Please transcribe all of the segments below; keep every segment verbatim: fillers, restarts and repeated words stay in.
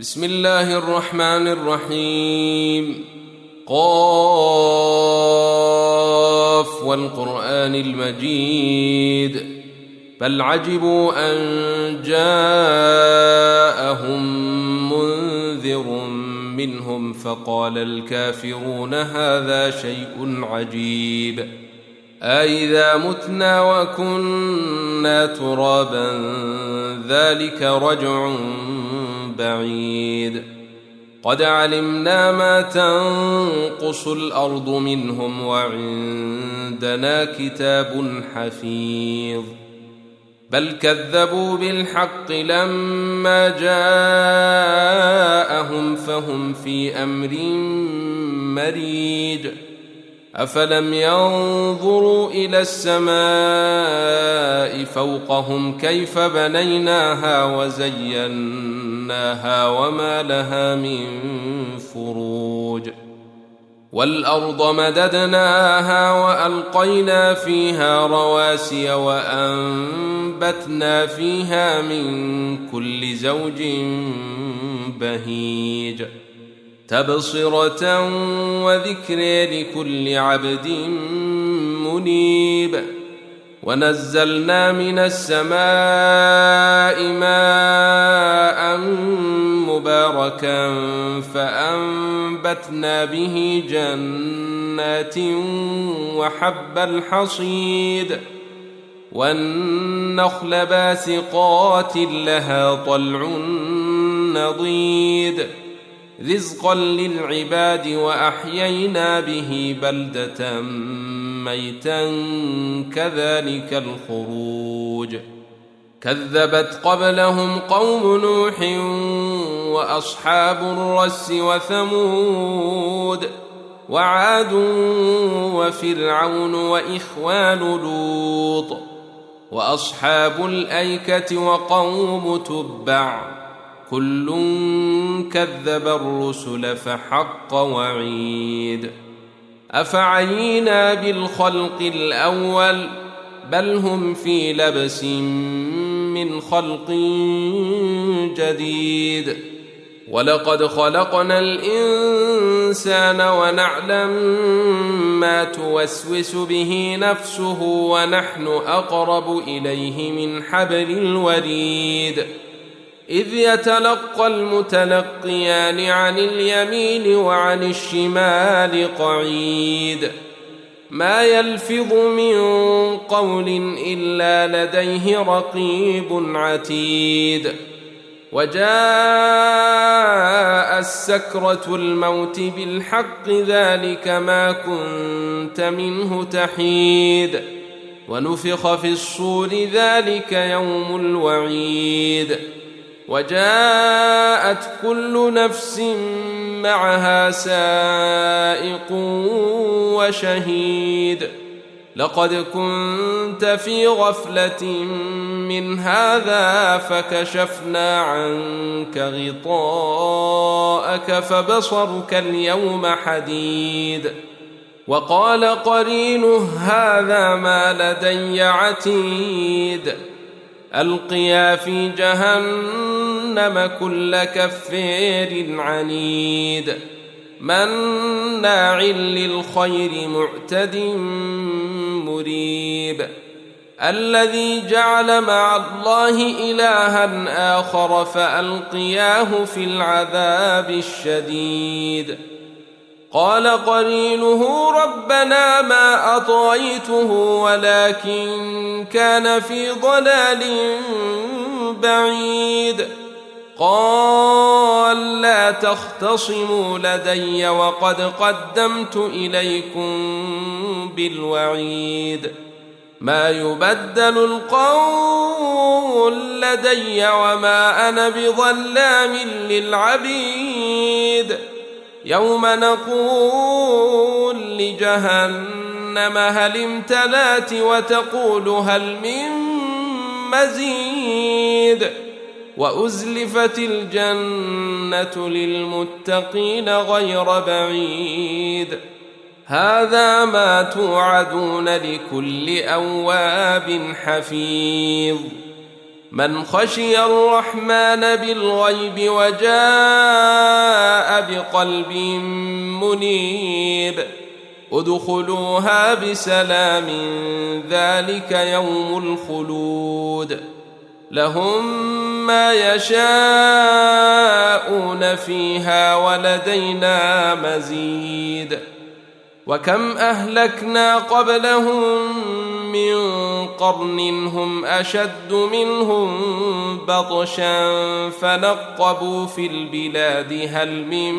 بسم الله الرحمن الرحيم. قاف والقرآن المجيد بل عجبوا أن جاءهم منذر منهم فقال الكافرون هذا شيء عجيب أإذا متنا وكنا ترابا ذلك رجع بعيد قد علمنا ما تنقص الأرض منهم وعندنا كتاب حفيظ بل كذبوا بالحق لما جاءهم فهم في أمر مريج أفلم ينظروا إلى السماء فوقهم كيف بنيناها وزيناها وما لها من فروج والأرض مددناها وألقينا فيها رواسي وأنبتنا فيها من كل زوج بهيج تبصرة وذكر لكل عبد منيب ونزلنا من السماء ماء مباركا فأنبتنا به جنات وحب الحصيد والنخل باسقات لها طلع نضيد رزقا للعباد وأحيينا به بلدة ميتا كذلك الخروج كذبت قبلهم قوم نوح وأصحاب الرس وثمود وعاد وفرعون وإخوان لوط وأصحاب الأيكة وقوم تبع كل كذب الرسل فحق وعيد أفعينا بالخلق الأول بل هم في لبس من خلق جديد ولقد خلقنا الإنسان ونعلم ما توسوس به نفسه ونحن أقرب إليه من حبل الوريد إذ يتلقى المتلقيان عن اليمين وعن الشمال قعيد ما يلفظ من قول إلا لديه رقيب عتيد وجاء السكرة الموت بالحق ذلك ما كنت منه تحيد ونفخ في الصور ذلك يوم الوعيد وجاءت كل نفس معها سائق وشهيد لقد كنت في غفلة من هذا فكشفنا عنك غطاءك فبصرك اليوم حديد وقال قرينه هذا ما لدي عتيد ألقيا في جهنم كل كفار عنيد مناع للخير معتد مريب الذي جعل مع الله إلها آخر فألقياه في العذاب الشديد قال قرينه ربنا ما أطغيته ولكن كان في ضلال بعيد قال لا تختصموا لدي وقد قدمت إليكم بالوعيد ما يبدل القول لدي وما أنا بظلام للعبيد يوم نقول لجهنم هل امتلأت وتقول هل من مزيد وأزلفت الجنة للمتقين غير بعيد هذا ما توعدون لكل أواب حفيظ من خشي الرحمن بالغيب وجاء بقلب منيب ادخلوها بسلام ذلك يوم الخلود لهم ما يشاءون فيها ولدينا مزيد وكم أهلكنا قبلهم من قرن هم أشد منهم بطشا فنقبوا في البلاد هل من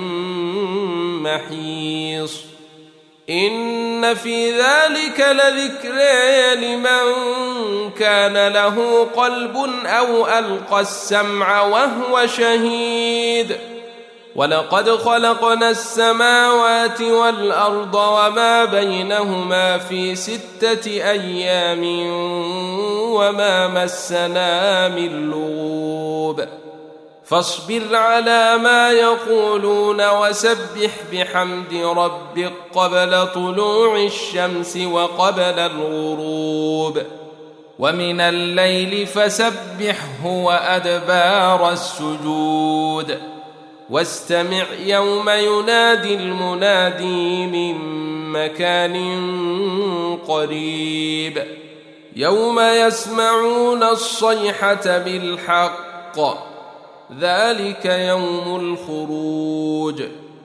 محيص إن في ذلك لذكرى لمن كان له قلب أو ألقى السمع وهو شهيد ولقد خلقنا السماوات والأرض وما بينهما في ستة أيام وما مسنا من لغوب فاصبر على ما يقولون وسبح بحمد ربك قبل طلوع الشمس وقبل الغروب ومن الليل فسبحه وأدبار السجود واستمع يوم ينادي المنادي من مكان قريب يوم يسمعون الصيحة بالحق ذلك يوم الخروج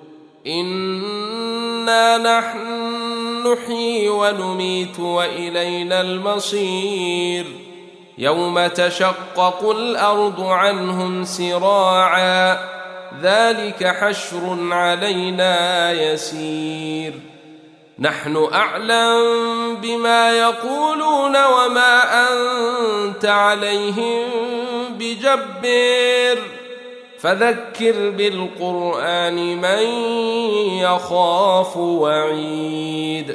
إنا نحن نحيي ونميت وإلينا المصير يوم تشقق الأرض عنهم سراعا ذلك حشر علينا يسير نحن أعلم بما يقولون وما أنت عليهم بجبار فذكر بالقرآن من يخاف وعيد